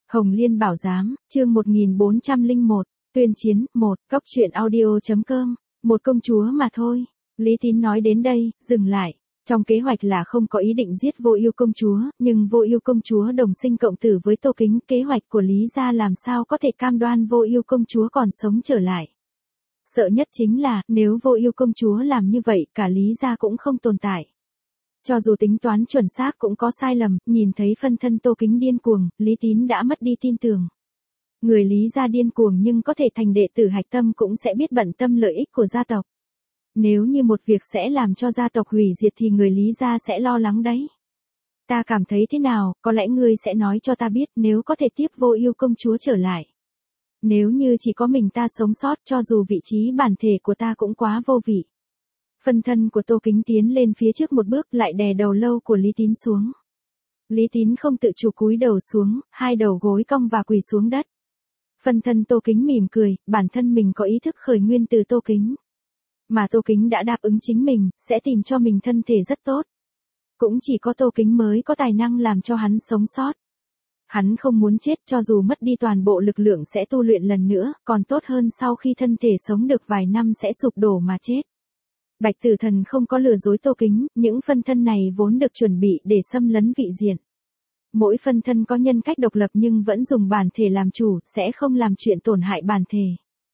Hồng Liên Bảo Giám, chương 1401, tuyên chiến, 1, Cóc truyện audio.com, một công chúa mà thôi. Lý Tín nói đến đây, dừng lại. Trong kế hoạch là không có ý định giết Vô Ưu công chúa, nhưng Vô Ưu công chúa đồng sinh cộng tử với Tô Kính, kế hoạch của Lý gia làm sao có thể cam đoan Vô Ưu công chúa còn sống trở lại. Sợ nhất chính là, nếu Vô Ưu công chúa làm như vậy, cả Lý gia cũng không tồn tại. Cho dù tính toán chuẩn xác cũng có sai lầm, nhìn thấy phân thân Tô Kính điên cuồng, Lý Tín đã mất đi tin tưởng. Người Lý gia điên cuồng nhưng có thể thành đệ tử hạch tâm cũng sẽ biết bận tâm lợi ích của gia tộc. Nếu như một việc sẽ làm cho gia tộc hủy diệt thì người Lý gia sẽ lo lắng đấy. Ta cảm thấy thế nào, có lẽ ngươi sẽ nói cho ta biết nếu có thể tiếp Vô Ưu công chúa trở lại. Nếu như chỉ có mình ta sống sót cho dù vị trí bản thể của ta cũng quá vô vị. Phân thân của Tô Kính tiến lên phía trước một bước lại đè đầu lâu của Lý Tín xuống. Lý Tín không tự chủ cúi đầu xuống, hai đầu gối cong và quỳ xuống đất. Phân thân Tô Kính mỉm cười, bản thân mình có ý thức khởi nguyên từ Tô Kính. Mà Tô Kính đã đáp ứng chính mình, sẽ tìm cho mình thân thể rất tốt. Cũng chỉ có Tô Kính mới có tài năng làm cho hắn sống sót. Hắn không muốn chết cho dù mất đi toàn bộ lực lượng sẽ tu luyện lần nữa, còn tốt hơn sau khi thân thể sống được vài năm sẽ sụp đổ mà chết. Bạch Tử Thần không có lừa dối Tô Kính, những phân thân này vốn được chuẩn bị để xâm lấn vị diện. Mỗi phân thân có nhân cách độc lập nhưng vẫn dùng bản thể làm chủ, sẽ không làm chuyện tổn hại bản thể.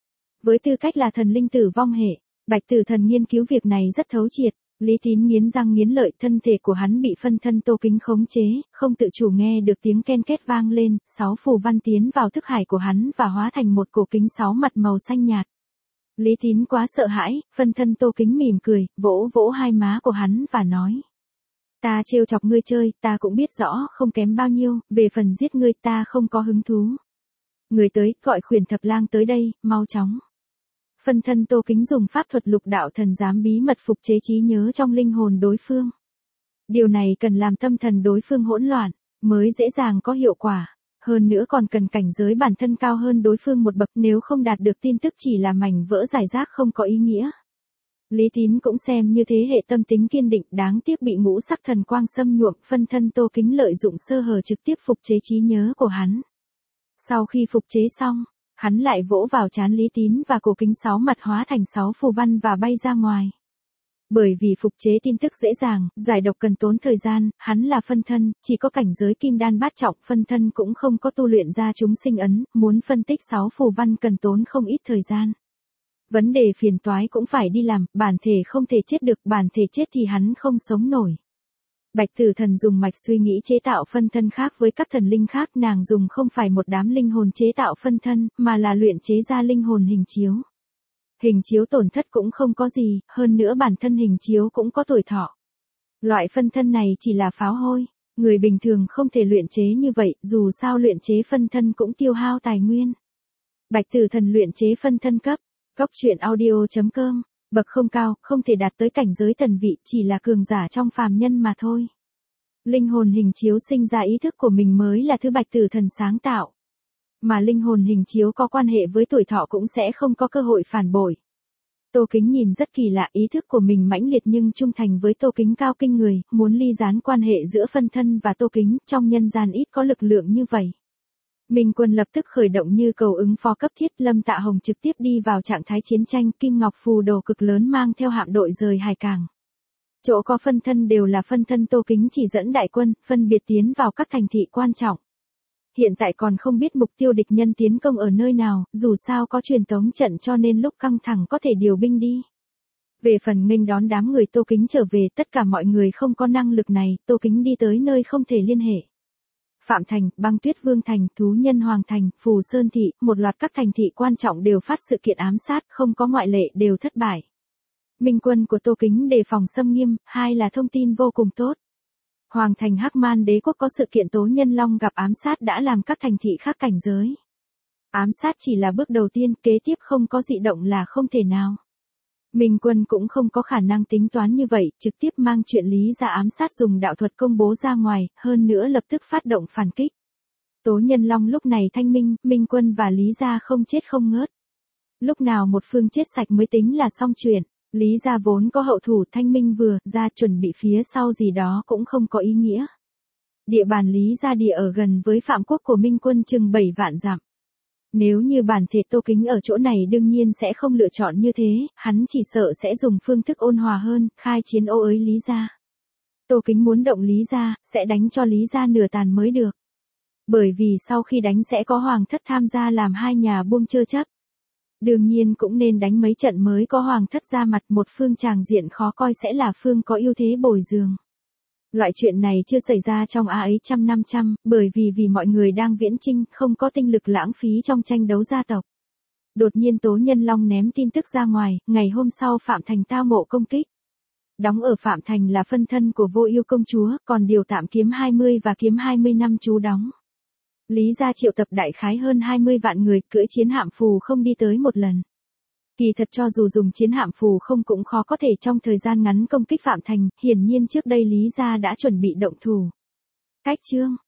Với tư cách là thần linh tử vong hệ, Bạch Tử Thần nghiên cứu việc này rất thấu triệt. Lý Tín nghiến răng nghiến lợi, thân thể của hắn bị phân thân Tô Kính khống chế, không tự chủ nghe được tiếng ken két vang lên, 6 phù văn tiến vào thức hải của hắn và hóa thành một cổ kính 6 mặt màu xanh nhạt. Lý Tín quá sợ hãi, phân thân Tô Kính mỉm cười, vỗ vỗ hai má của hắn và nói. Ta trêu chọc ngươi chơi, ta cũng biết rõ, không kém bao nhiêu, về phần giết ngươi ta không có hứng thú. Người tới, gọi Khuyển Thập Lang tới đây, mau chóng. Phân thân Tô Kính dùng pháp thuật lục đạo thần giám bí mật phục chế trí nhớ trong linh hồn đối phương. Điều này cần làm tâm thần đối phương hỗn loạn, mới dễ dàng có hiệu quả. Hơn nữa còn cần cảnh giới bản thân cao hơn đối phương một bậc, nếu không đạt được tin tức chỉ là mảnh vỡ giải rác không có ý nghĩa. Lý Tín cũng xem như thế hệ tâm tính kiên định, đáng tiếc bị ngũ sắc thần quang xâm nhuộm, phân thân Tô Kính lợi dụng sơ hở trực tiếp phục chế trí nhớ của hắn. Sau khi phục chế xong, hắn lại vỗ vào trán Lý Tín và cổ kính 6 mặt hóa thành 6 phù văn và bay ra ngoài. Bởi vì phục chế tin tức dễ dàng, giải độc cần tốn thời gian, hắn là phân thân, chỉ có cảnh giới kim đan bát trọng, phân thân cũng không có tu luyện ra chúng sinh ấn, muốn phân tích 6 phù văn cần tốn không ít thời gian. Vấn đề phiền toái cũng phải đi làm, bản thể không thể chết được, bản thể chết thì hắn không sống nổi. Bạch Tử Thần dùng mạch suy nghĩ chế tạo phân thân khác với các thần linh khác, nàng dùng không phải một đám linh hồn chế tạo phân thân, mà là luyện chế ra linh hồn hình chiếu. Hình chiếu tổn thất cũng không có gì, hơn nữa bản thân hình chiếu cũng có tuổi thọ. Loại phân thân này chỉ là pháo hôi, người bình thường không thể luyện chế như vậy, dù sao luyện chế phân thân cũng tiêu hao tài nguyên. Bạch Tử Thần luyện chế phân thân cấp, Cóc truyện audio.com, bậc không cao, không thể đạt tới cảnh giới thần vị, chỉ là cường giả trong phàm nhân mà thôi. Linh hồn hình chiếu sinh ra ý thức của mình mới là thứ Bạch Tử Thần sáng tạo. Mà linh hồn hình chiếu có quan hệ với tuổi thọ cũng sẽ không có cơ hội phản bội. Tô Kính nhìn rất kỳ lạ, ý thức của mình mãnh liệt nhưng trung thành với Tô Kính cao kinh người, muốn ly gián quan hệ giữa phân thân và Tô Kính, trong nhân gian ít có lực lượng như vậy. Minh Quân lập tức khởi động như cầu ứng phó cấp thiết, Lâm Tạ Hồng trực tiếp đi vào trạng thái chiến tranh, Kim Ngọc phù đồ cực lớn mang theo hạm đội rời hải cảng. Chỗ có phân thân đều là phân thân Tô Kính chỉ dẫn đại quân, phân biệt tiến vào các thành thị quan trọng. Hiện tại còn không biết mục tiêu địch nhân tiến công ở nơi nào, dù sao có truyền tống trận cho nên lúc căng thẳng có thể điều binh đi. Về phần nghênh đón đám người Tô Kính trở về, tất cả mọi người không có năng lực này, Tô Kính đi tới nơi không thể liên hệ. Phạm Thành, Băng Tuyết Vương Thành, Thú Nhân Hoàng Thành, Phù Sơn Thị, một loạt các thành thị quan trọng đều phát sự kiện ám sát, không có ngoại lệ đều thất bại. Minh quân của Tô Kính đề phòng xâm nghiêm, hai là thông tin vô cùng tốt. Hoàng thành Hắc Man Đế quốc có sự kiện Tố Nhân Long gặp ám sát đã làm các thành thị khác cảnh giới. Ám sát chỉ là bước đầu tiên, kế tiếp không có dị động là không thể nào. Minh quân cũng không có khả năng tính toán như vậy, trực tiếp mang chuyện Lý gia ám sát dùng đạo thuật công bố ra ngoài, hơn nữa lập tức phát động phản kích. Tố Nhân Long lúc này thanh minh, Minh quân và Lý gia không chết không ngớt. Lúc nào một phương chết sạch mới tính là xong chuyện. Lý gia vốn có hậu thủ, thanh minh vừa ra chuẩn bị phía sau gì đó cũng không có ý nghĩa. Địa bàn Lý Gia Địa ở gần với Phạm Quốc của Minh Quân chừng 7 vạn dặm. Nếu như bản thể Tô Kính ở chỗ này đương nhiên sẽ không lựa chọn như thế, hắn chỉ sợ sẽ dùng phương thức ôn hòa hơn, khai chiến ô ới Lý Gia. Tô Kính muốn động Lý Gia, sẽ đánh cho Lý Gia nửa tàn mới được. Bởi vì sau khi đánh sẽ có hoàng thất tham gia làm hai nhà buông chơ chấp. Đương nhiên cũng nên đánh mấy trận mới có hoàng thất ra mặt, một phương tràng diện khó coi sẽ là phương có ưu thế bồi dường. Loại chuyện này chưa xảy ra trong ấy trăm năm, bởi vì mọi người đang viễn chinh, không có tinh lực lãng phí trong tranh đấu gia tộc. Đột nhiên Tố Nhân Long ném tin tức ra ngoài, ngày hôm sau Phạm Thành tao ngộ công kích. Đóng ở Phạm Thành là phân thân của Vô Ưu công chúa, còn điều Tạm Kiếm 20 và Kiếm 20 năm trú đóng. Lý Gia triệu tập đại khái hơn 20 vạn người, cưỡi chiến hạm phù không đi tới một lần. Kỳ thật cho dù dùng chiến hạm phù không cũng khó có thể trong thời gian ngắn công kích Phạm Thành, hiển nhiên trước đây Lý Gia đã chuẩn bị động thủ. Cách chương